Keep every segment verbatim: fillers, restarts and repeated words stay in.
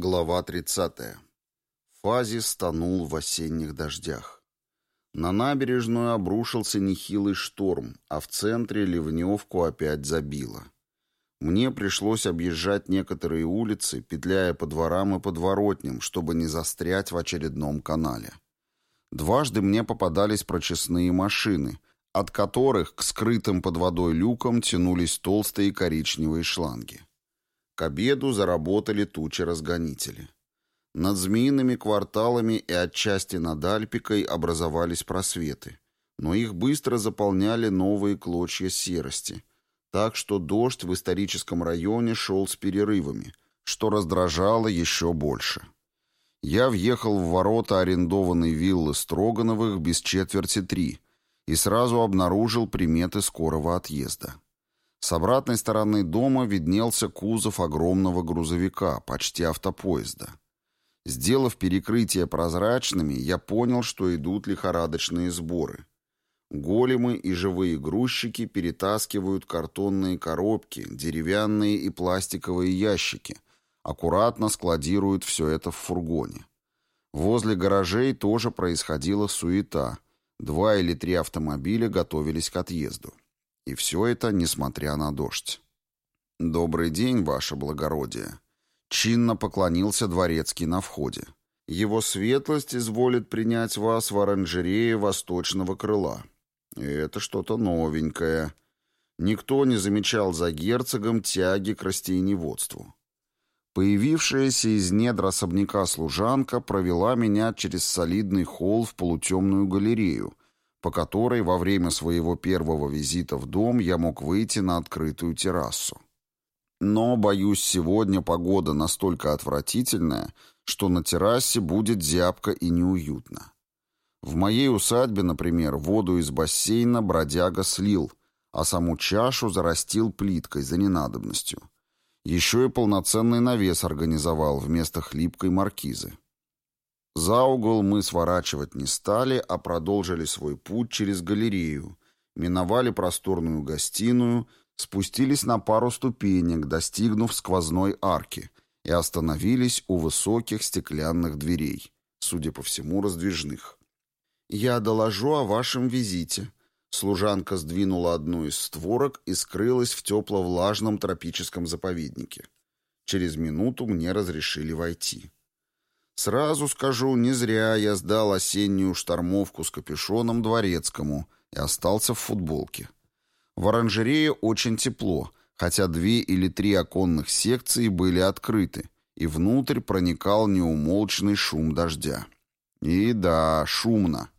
Глава тридцатая. Фазис тонул в осенних дождях. На набережную обрушился нехилый шторм, а в центре ливневку опять забило. Мне пришлось объезжать некоторые улицы, петляя по дворам и подворотням, чтобы не застрять в очередном канале. Дважды мне попадались прочесные машины, от которых к скрытым под водой люкам тянулись толстые коричневые шланги. К обеду заработали тучи-разгонители. Над змеиными кварталами и отчасти над Альпикой образовались просветы, но их быстро заполняли новые клочья серости, так что дождь в историческом районе шел с перерывами, что раздражало еще больше. Я въехал в ворота арендованной виллы Строгановых без четверти три и сразу обнаружил приметы скорого отъезда. С обратной стороны дома виднелся кузов огромного грузовика, почти автопоезда. Сделав перекрытия прозрачными, я понял, что идут лихорадочные сборы. Големы и живые грузчики перетаскивают картонные коробки, деревянные и пластиковые ящики, аккуратно складируют все это в фургоне. Возле гаражей тоже происходила суета. Два или три автомобиля готовились к отъезду. И все это несмотря на дождь. «Добрый день, ваше благородие!» Чинно поклонился дворецкий на входе. «Его светлость изволит принять вас в оранжерее восточного крыла. И это что-то новенькое. Никто не замечал за герцогом тяги к растениеводству». Появившаяся из недр особняка служанка провела меня через солидный холл в полутемную галерею, по которой во время своего первого визита в дом я мог выйти на открытую террасу. Но, боюсь, сегодня погода настолько отвратительная, что на террасе будет зябко и неуютно. В моей усадьбе, например, воду из бассейна бродяга слил, а саму чашу зарастил плиткой за ненадобностью. Еще и полноценный навес организовал вместо хлипкой маркизы. За угол мы сворачивать не стали, а продолжили свой путь через галерею, миновали просторную гостиную, спустились на пару ступенек, достигнув сквозной арки, и остановились у высоких стеклянных дверей, судя по всему, раздвижных. «Я доложу о вашем визите». Служанка сдвинула одну из створок и скрылась в тепло-влажном тропическом заповеднике. Через минуту мне разрешили войти. Сразу скажу, не зря я сдал осеннюю штормовку с капюшоном дворецкому и остался в футболке. В оранжерее очень тепло, хотя две или три оконных секции были открыты, и внутрь проникал неумолчный шум дождя. И да, шумно.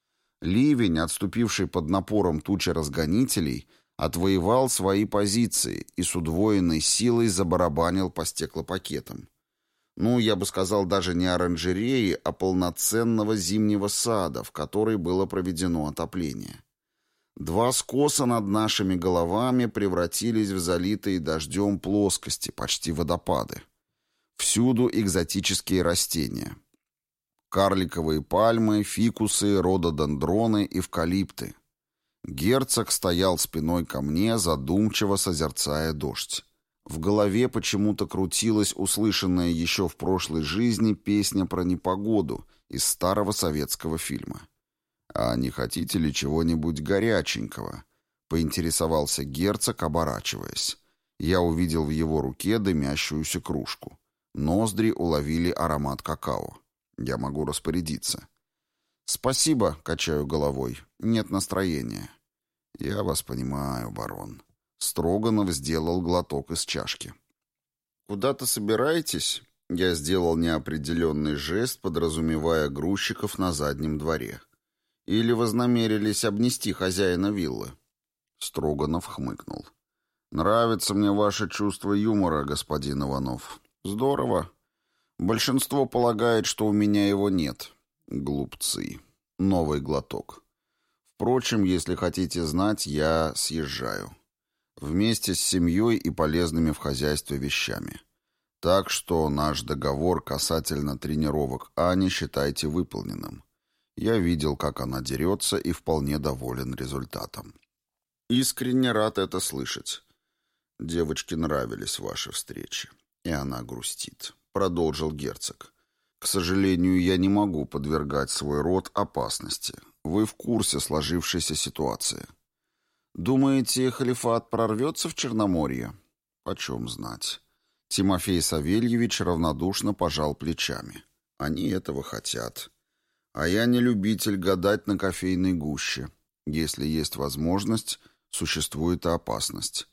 Ливень, отступивший под напором тучи разгонителей, отвоевал свои позиции и с удвоенной силой забарабанил по стеклопакетам. Ну, я бы сказал, даже не оранжереи, а полноценного зимнего сада, в который было проведено отопление. Два скоса над нашими головами превратились в залитые дождем плоскости, почти водопады. Всюду экзотические растения. Карликовые пальмы, фикусы, рододендроны, эвкалипты. Герцог стоял спиной ко мне, задумчиво созерцая дождь. В голове почему-то крутилась услышанная еще в прошлой жизни песня про непогоду из старого советского фильма. «А не хотите ли чего-нибудь горяченького?» — поинтересовался герцог, оборачиваясь. Я увидел в его руке дымящуюся кружку. Ноздри уловили аромат какао. Я могу распорядиться. «Спасибо», — качаю головой. «Нет настроения». «Я вас понимаю, барон». Строганов сделал глоток из чашки. «Куда-то собираетесь?» Я сделал неопределенный жест, подразумевая грузчиков на заднем дворе. «Или вознамерились обнести хозяина виллы?» Строганов хмыкнул. «Нравится мне ваше чувство юмора, господин Иванов. Здорово. Большинство полагает, что у меня его нет. Глупцы. Новый глоток. Впрочем, если хотите знать, я съезжаю. Вместе с семьей и полезными в хозяйстве вещами. Так что наш договор касательно тренировок Ани считайте выполненным. Я видел, как она дерется, и вполне доволен результатом. Искренне рад это слышать. Девочке нравились ваши встречи, и она грустит. продолжил герцог. «К сожалению, я не могу подвергать свой род опасности. Вы в курсе сложившейся ситуации. Думаете, халифат прорвется в Черноморье? Почем знать?» Тимофей Савельевич равнодушно пожал плечами. «Они этого хотят. А я не любитель гадать на кофейной гуще. Если есть возможность, существует и опасность».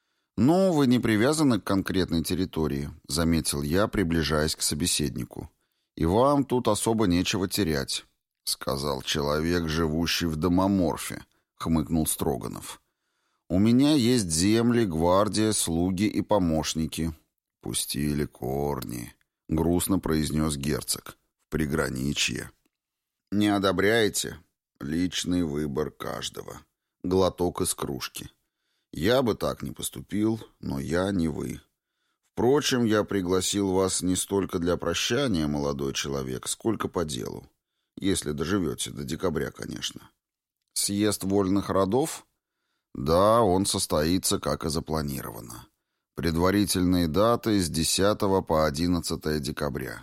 «Ну, вы не привязаны к конкретной территории», — заметил я, приближаясь к собеседнику. «И вам тут особо нечего терять», — сказал человек, живущий в домоморфе, — хмыкнул Строганов. «У меня есть земли, гвардия, слуги и помощники». «Пустили корни», — грустно произнес герцог. «В приграничье». «Не одобряете?» «Личный выбор каждого». Глоток из кружки. «Я бы так не поступил, но я не вы. Впрочем, я пригласил вас не столько для прощания, молодой человек, сколько по делу. Если доживете до декабря, конечно». «Съезд вольных родов?» «Да, он состоится, как и запланировано. Предварительные даты с десятого по одиннадцатое декабря.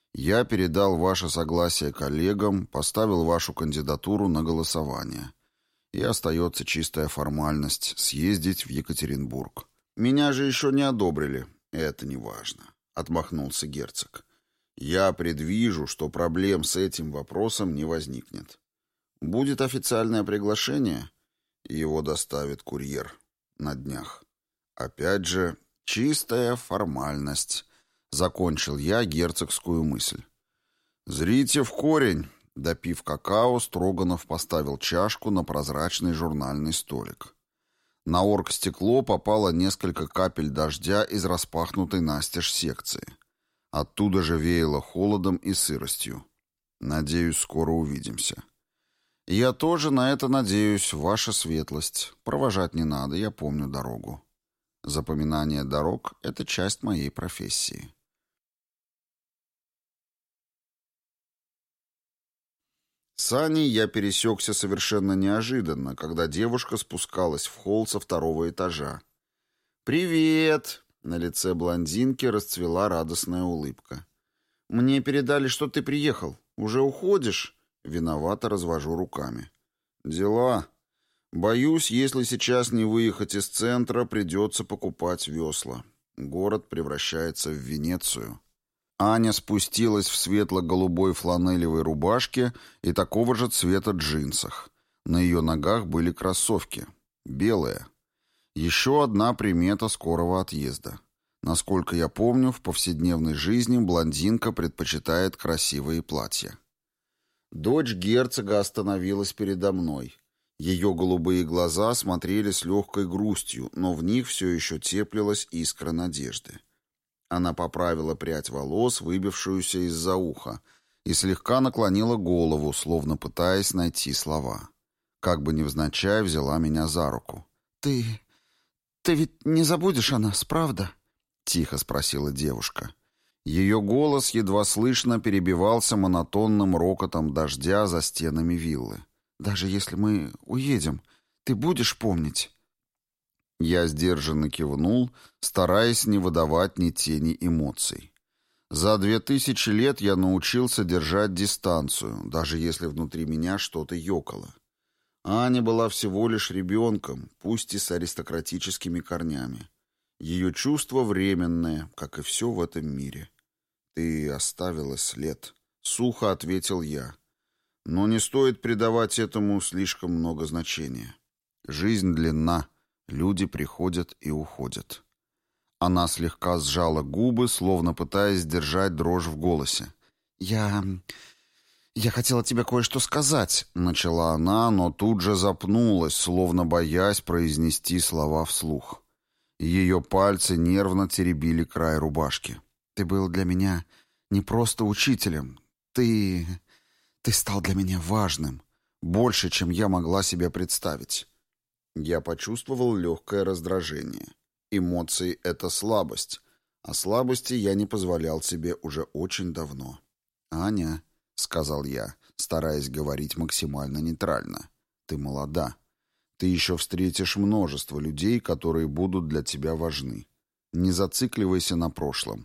Я передал ваше согласие коллегам, поставил вашу кандидатуру на голосование. И остается чистая формальность — съездить в Екатеринбург. Меня же еще не одобрили». «Это не важно», — отмахнулся герцог. «Я предвижу, что проблем с этим вопросом не возникнет. Будет официальное приглашение, его доставит курьер на днях. Опять же, чистая формальность», — закончил я герцогскую мысль. «Зрите в корень». Допив какао, Строганов поставил чашку на прозрачный журнальный столик. На оргстекло попало несколько капель дождя из распахнутой настежь секции. Оттуда же веяло холодом и сыростью. «Надеюсь, скоро увидимся». «Я тоже на это надеюсь, ваша светлость. Провожать не надо, я помню дорогу». Запоминание дорог — это часть моей профессии. С Аней я пересекся совершенно неожиданно, когда девушка спускалась в холл со второго этажа. «Привет!» — на лице блондинки расцвела радостная улыбка. «Мне передали, что ты приехал. Уже уходишь?» Виновато развожу руками. «Дела. Боюсь, если сейчас не выехать из центра, придется покупать весла. Город превращается в Венецию». Аня спустилась в светло-голубой фланелевой рубашке и такого же цвета джинсах. На ее ногах были кроссовки. Белые. Еще одна примета скорого отъезда. Насколько я помню, в повседневной жизни блондинка предпочитает красивые платья. Дочь герцога остановилась передо мной. Ее голубые глаза смотрели с легкой грустью, но в них все еще теплилась искра надежды. Она поправила прядь волос, выбившуюся из-за уха, и слегка наклонила голову, словно пытаясь найти слова. Как бы невзначай взяла меня за руку. «Ты... ты ведь не забудешь о нас, правда?» — тихо спросила девушка. Ее голос едва слышно перебивался монотонным рокотом дождя за стенами виллы. «Даже если мы уедем, ты будешь помнить?» Я сдержанно кивнул, стараясь не выдавать ни тени эмоций. За две тысячи лет я научился держать дистанцию, даже если внутри меня что-то ёкало. Аня была всего лишь ребенком, пусть и с аристократическими корнями. Ее чувства временные, как и все в этом мире. «Ты оставила след», — сухо ответил я. «Но не стоит придавать этому слишком много значения. Жизнь длинна, люди приходят и уходят». Она слегка сжала губы, словно пытаясь сдержать дрожь в голосе. «Я... я хотела тебе кое-что сказать», — начала она, но тут же запнулась, словно боясь произнести слова вслух. Ее пальцы нервно теребили край рубашки. «Ты был для меня не просто учителем. Ты... ты стал для меня важным. Больше, чем я могла себе представить». Я почувствовал легкое раздражение. Эмоции — это слабость, а слабости я не позволял себе уже очень давно. «Аня», — сказал я, стараясь говорить максимально нейтрально, — «ты молода. Ты еще встретишь множество людей, которые будут для тебя важны. Не зацикливайся на прошлом.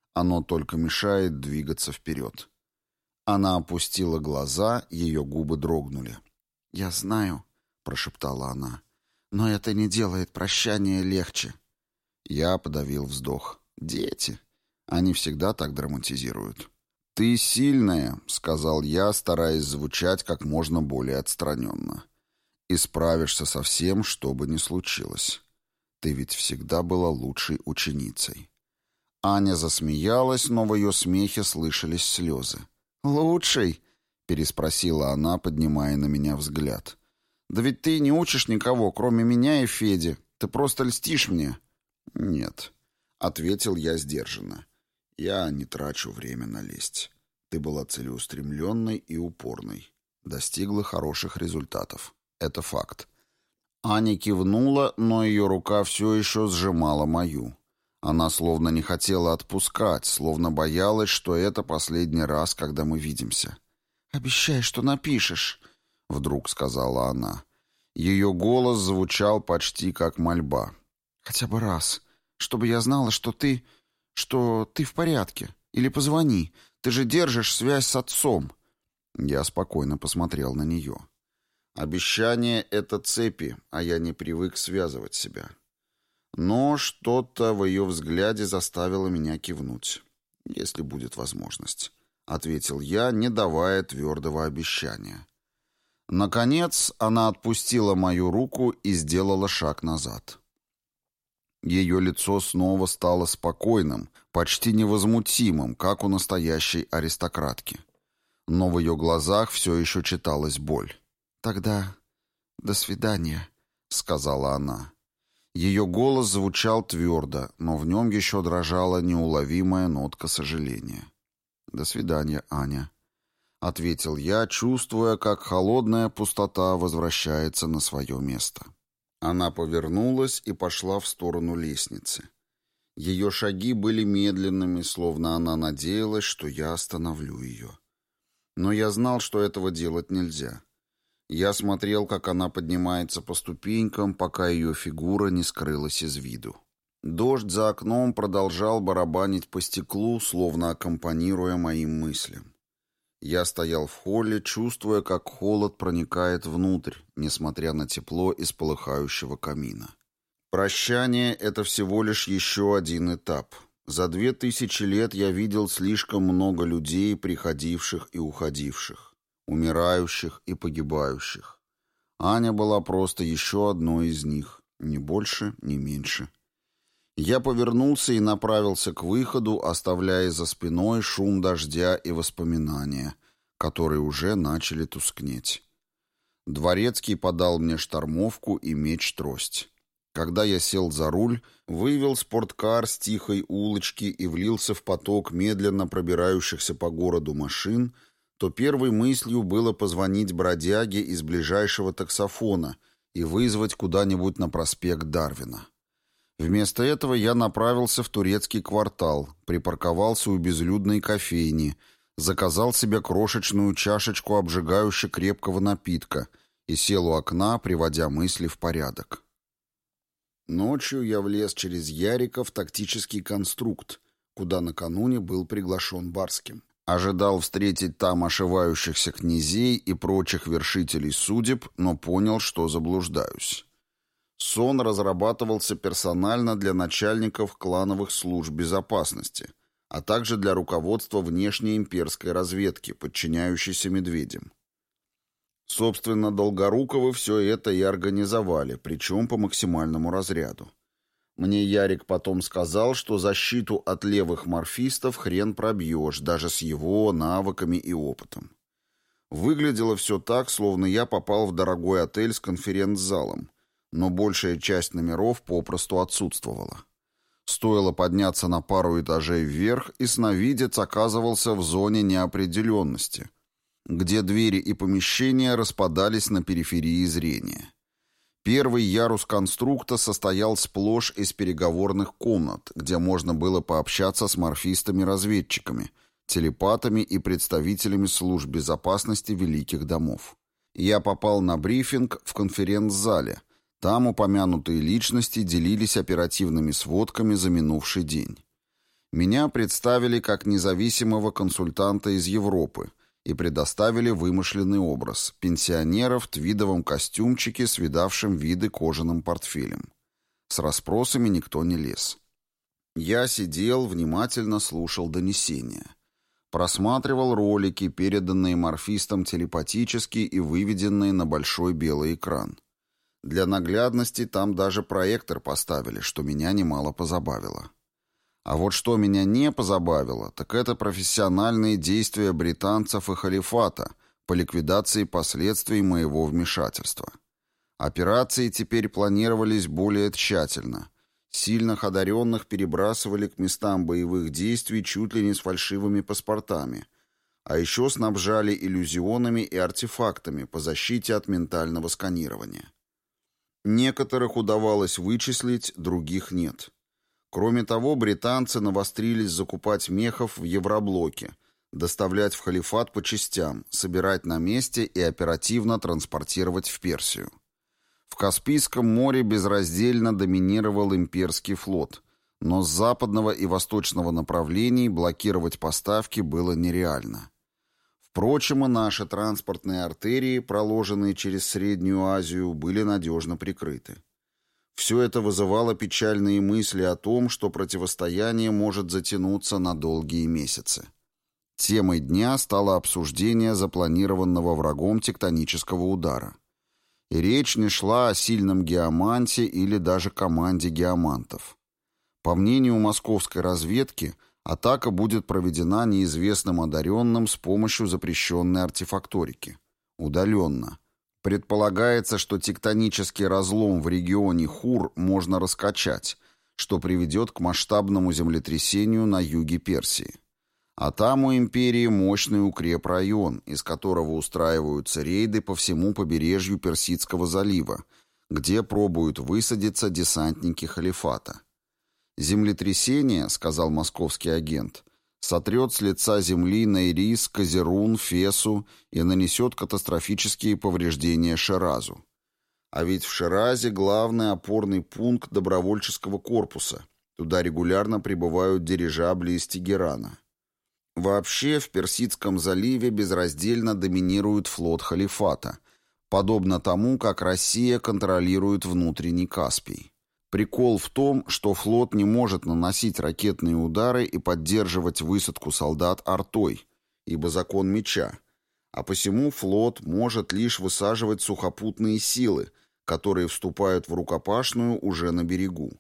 Оно только мешает двигаться вперед. Она опустила глаза, ее губы дрогнули. «Я знаю», — прошептала она, — «но это не делает прощание легче». Я подавил вздох. «Дети. Они всегда так драматизируют». «Ты сильная», — сказал я, стараясь звучать как можно более отстраненно. «И справишься со всем, что бы ни случилось. Ты ведь всегда была лучшей ученицей». Аня засмеялась, но в ее смехе слышались слезы. «Лучшей?» — переспросила она, поднимая на меня взгляд. «Да ведь ты не учишь никого, кроме меня и Феди. Ты просто льстишь мне». «Нет», — ответил я сдержанно. «Я не трачу время на лесть. Ты была целеустремленной и упорной. Достигла хороших результатов. Это факт». Аня кивнула, но ее рука все еще сжимала мою. Она словно не хотела отпускать, словно боялась, что это последний раз, когда мы видимся. «Обещай, что напишешь», — вдруг сказала она. Ее голос звучал почти как мольба. «Хотя бы раз, чтобы я знала, что ты... что ты в порядке. Или позвони. Ты же держишь связь с отцом». Я спокойно посмотрел на нее. «Обещание — это цепи, а я не привык связывать себя». Но что-то в ее взгляде заставило меня кивнуть. «Если будет возможность», — ответил я, не давая твердого обещания. Наконец она отпустила мою руку и сделала шаг назад. Ее лицо снова стало спокойным, почти невозмутимым, как у настоящей аристократки. Но в ее глазах все еще читалась боль. «Тогда до свидания», — сказала она. Ее голос звучал твердо, но в нем еще дрожала неуловимая нотка сожаления. «До свидания, Аня», — ответил я, чувствуя, как холодная пустота возвращается на свое место. Она повернулась и пошла в сторону лестницы. Ее шаги были медленными, словно она надеялась, что я остановлю ее. Но я знал, что этого делать нельзя. Я смотрел, как она поднимается по ступенькам, пока ее фигура не скрылась из виду. Дождь за окном продолжал барабанить по стеклу, словно аккомпанируя моим мыслям. Я стоял в холле, чувствуя, как холод проникает внутрь, несмотря на тепло из полыхающего камина. Прощание — это всего лишь еще один этап. За две тысячи лет я видел слишком много людей, приходивших и уходивших, умирающих и погибающих. Аня была просто еще одной из них, ни больше, ни меньше. Я повернулся и направился к выходу, оставляя за спиной шум дождя и воспоминания, которые уже начали тускнеть. Дворецкий подал мне штормовку и меч-трость. Когда я сел за руль, вывел спорткар с тихой улочки и влился в поток медленно пробирающихся по городу машин, то первой мыслью было позвонить бродяге из ближайшего таксофона и вызвать куда-нибудь на проспект Дарвина. Вместо этого я направился в турецкий квартал, припарковался у безлюдной кофейни, заказал себе крошечную чашечку обжигающе крепкого напитка и сел у окна, приводя мысли в порядок. Ночью я влез через Ярико в тактический конструкт, куда накануне был приглашен Барским. Ожидал встретить там ошивающихся князей и прочих вершителей судеб, но понял, что заблуждаюсь. Сон разрабатывался персонально для начальников клановых служб безопасности, а также для руководства внешней имперской разведки, подчиняющейся медведям. Собственно, Долгоруковы все это и организовали, причем по максимальному разряду. Мне Ярик потом сказал, что защиту от левых морфистов хрен пробьешь, даже с его навыками и опытом. Выглядело все так, словно я попал в дорогой отель с конференц-залом, но большая часть номеров попросту отсутствовала. Стоило подняться на пару этажей вверх, и сновидец оказывался в зоне неопределенности, где двери и помещения распадались на периферии зрения. Первый ярус конструкта состоял сплошь из переговорных комнат, где можно было пообщаться с морфистами-разведчиками, телепатами и представителями служб безопасности великих домов. Я попал на брифинг в конференц-зале. Там упомянутые личности делились оперативными сводками за минувший день. Меня представили как независимого консультанта из Европы и предоставили вымышленный образ пенсионера в твидовом костюмчике с видавшим виды кожаным портфелем. С расспросами никто не лез. Я сидел, внимательно слушал донесения. Просматривал ролики, переданные морфистом телепатически и выведенные на большой белый экран. Для наглядности там даже проектор поставили, что меня немало позабавило. А вот что меня не позабавило, так это профессиональные действия британцев и халифата по ликвидации последствий моего вмешательства. Операции теперь планировались более тщательно. Сильных одаренных перебрасывали к местам боевых действий чуть ли не с фальшивыми паспортами, а еще снабжали иллюзионами и артефактами по защите от ментального сканирования. Некоторых удавалось вычислить, других нет. Кроме того, британцы навострились закупать мехов в Евроблоке, доставлять в халифат по частям, собирать на месте и оперативно транспортировать в Персию. В Каспийском море безраздельно доминировал имперский флот, но с западного и восточного направлений блокировать поставки было нереально. Впрочем, и наши транспортные артерии, проложенные через Среднюю Азию, были надежно прикрыты. Все это вызывало печальные мысли о том, что противостояние может затянуться на долгие месяцы. Темой дня стало обсуждение запланированного врагом тектонического удара. И речь не шла о сильном геоманте или даже команде геомантов. По мнению московской разведки, атака будет проведена неизвестным одаренным с помощью запрещенной артефакторики. Удаленно. Предполагается, что тектонический разлом в регионе Хур можно раскачать, что приведет к масштабному землетрясению на юге Персии. А там у империи мощный укрепрайон, из которого устраиваются рейды по всему побережью Персидского залива, где пробуют высадиться десантники халифата. «Землетрясение, — сказал московский агент, — сотрет с лица земли Нейрис, Казерун, Фесу и нанесет катастрофические повреждения Ширазу. А ведь в Ширазе главный опорный пункт добровольческого корпуса. Туда регулярно прибывают дирижабли из Тегерана. Вообще в Персидском заливе безраздельно доминирует флот халифата, подобно тому, как Россия контролирует внутренний Каспий. Прикол в том, что флот не может наносить ракетные удары и поддерживать высадку солдат артой, ибо закон меча, а посему флот может лишь высаживать сухопутные силы, которые вступают в рукопашную уже на берегу.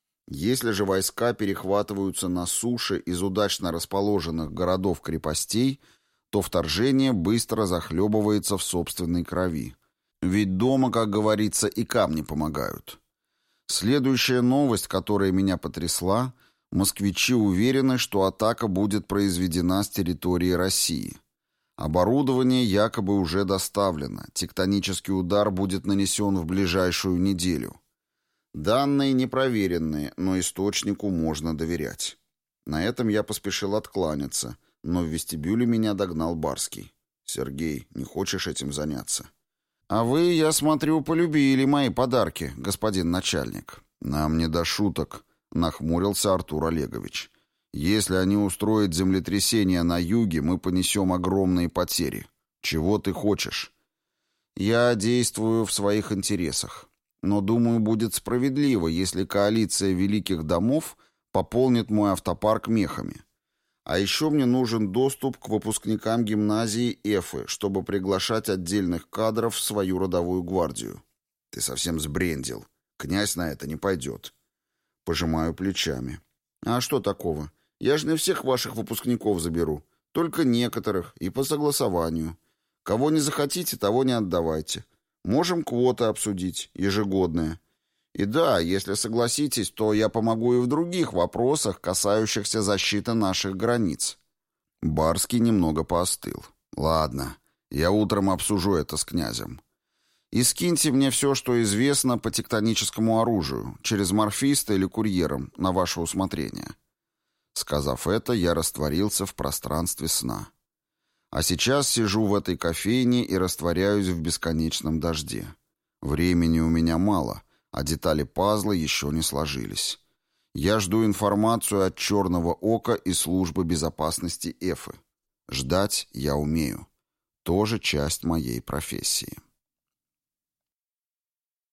Если же войска перехватываются на суше из удачно расположенных городов-крепостей, то вторжение быстро захлебывается в собственной крови. Ведь дома, как говорится, и камни помогают. Следующая новость, которая меня потрясла: москвичи уверены, что атака будет произведена с территории России. Оборудование якобы уже доставлено, тектонический удар будет нанесен в ближайшую неделю. Данные непроверенные, но источнику можно доверять. На этом я поспешил откланяться, но в вестибюле меня догнал Барский. «Сергей, не хочешь этим заняться?» «А вы, я смотрю, полюбили мои подарки, господин начальник». «Нам не до шуток», — нахмурился Артур Олегович. «Если они устроят землетрясение на юге, мы понесем огромные потери. Чего ты хочешь?» «Я действую в своих интересах. Но, думаю, будет справедливо, если коалиция великих домов пополнит мой автопарк мехами. А еще мне нужен доступ к выпускникам гимназии Эфы, чтобы приглашать отдельных кадров в свою родовую гвардию». «Ты совсем сбрендил. Князь на это не пойдет». Пожимаю плечами. «А что такого? Я же не всех ваших выпускников заберу. Только некоторых и по согласованию. Кого не захотите, того не отдавайте. Можем квоты обсудить, ежегодные. И да, если согласитесь, то я помогу и в других вопросах, касающихся защиты наших границ». Барский немного поостыл. «Ладно, я утром обсужу это с князем. И скиньте мне все, что известно по тектоническому оружию, через морфиста или курьером, на ваше усмотрение». Сказав это, я растворился в пространстве сна. А сейчас сижу в этой кофейне и растворяюсь в бесконечном дожде. Времени у меня мало, а детали пазла еще не сложились. Я жду информацию от Черного Ока и службы безопасности Эфы. Ждать я умею. Тоже часть моей профессии.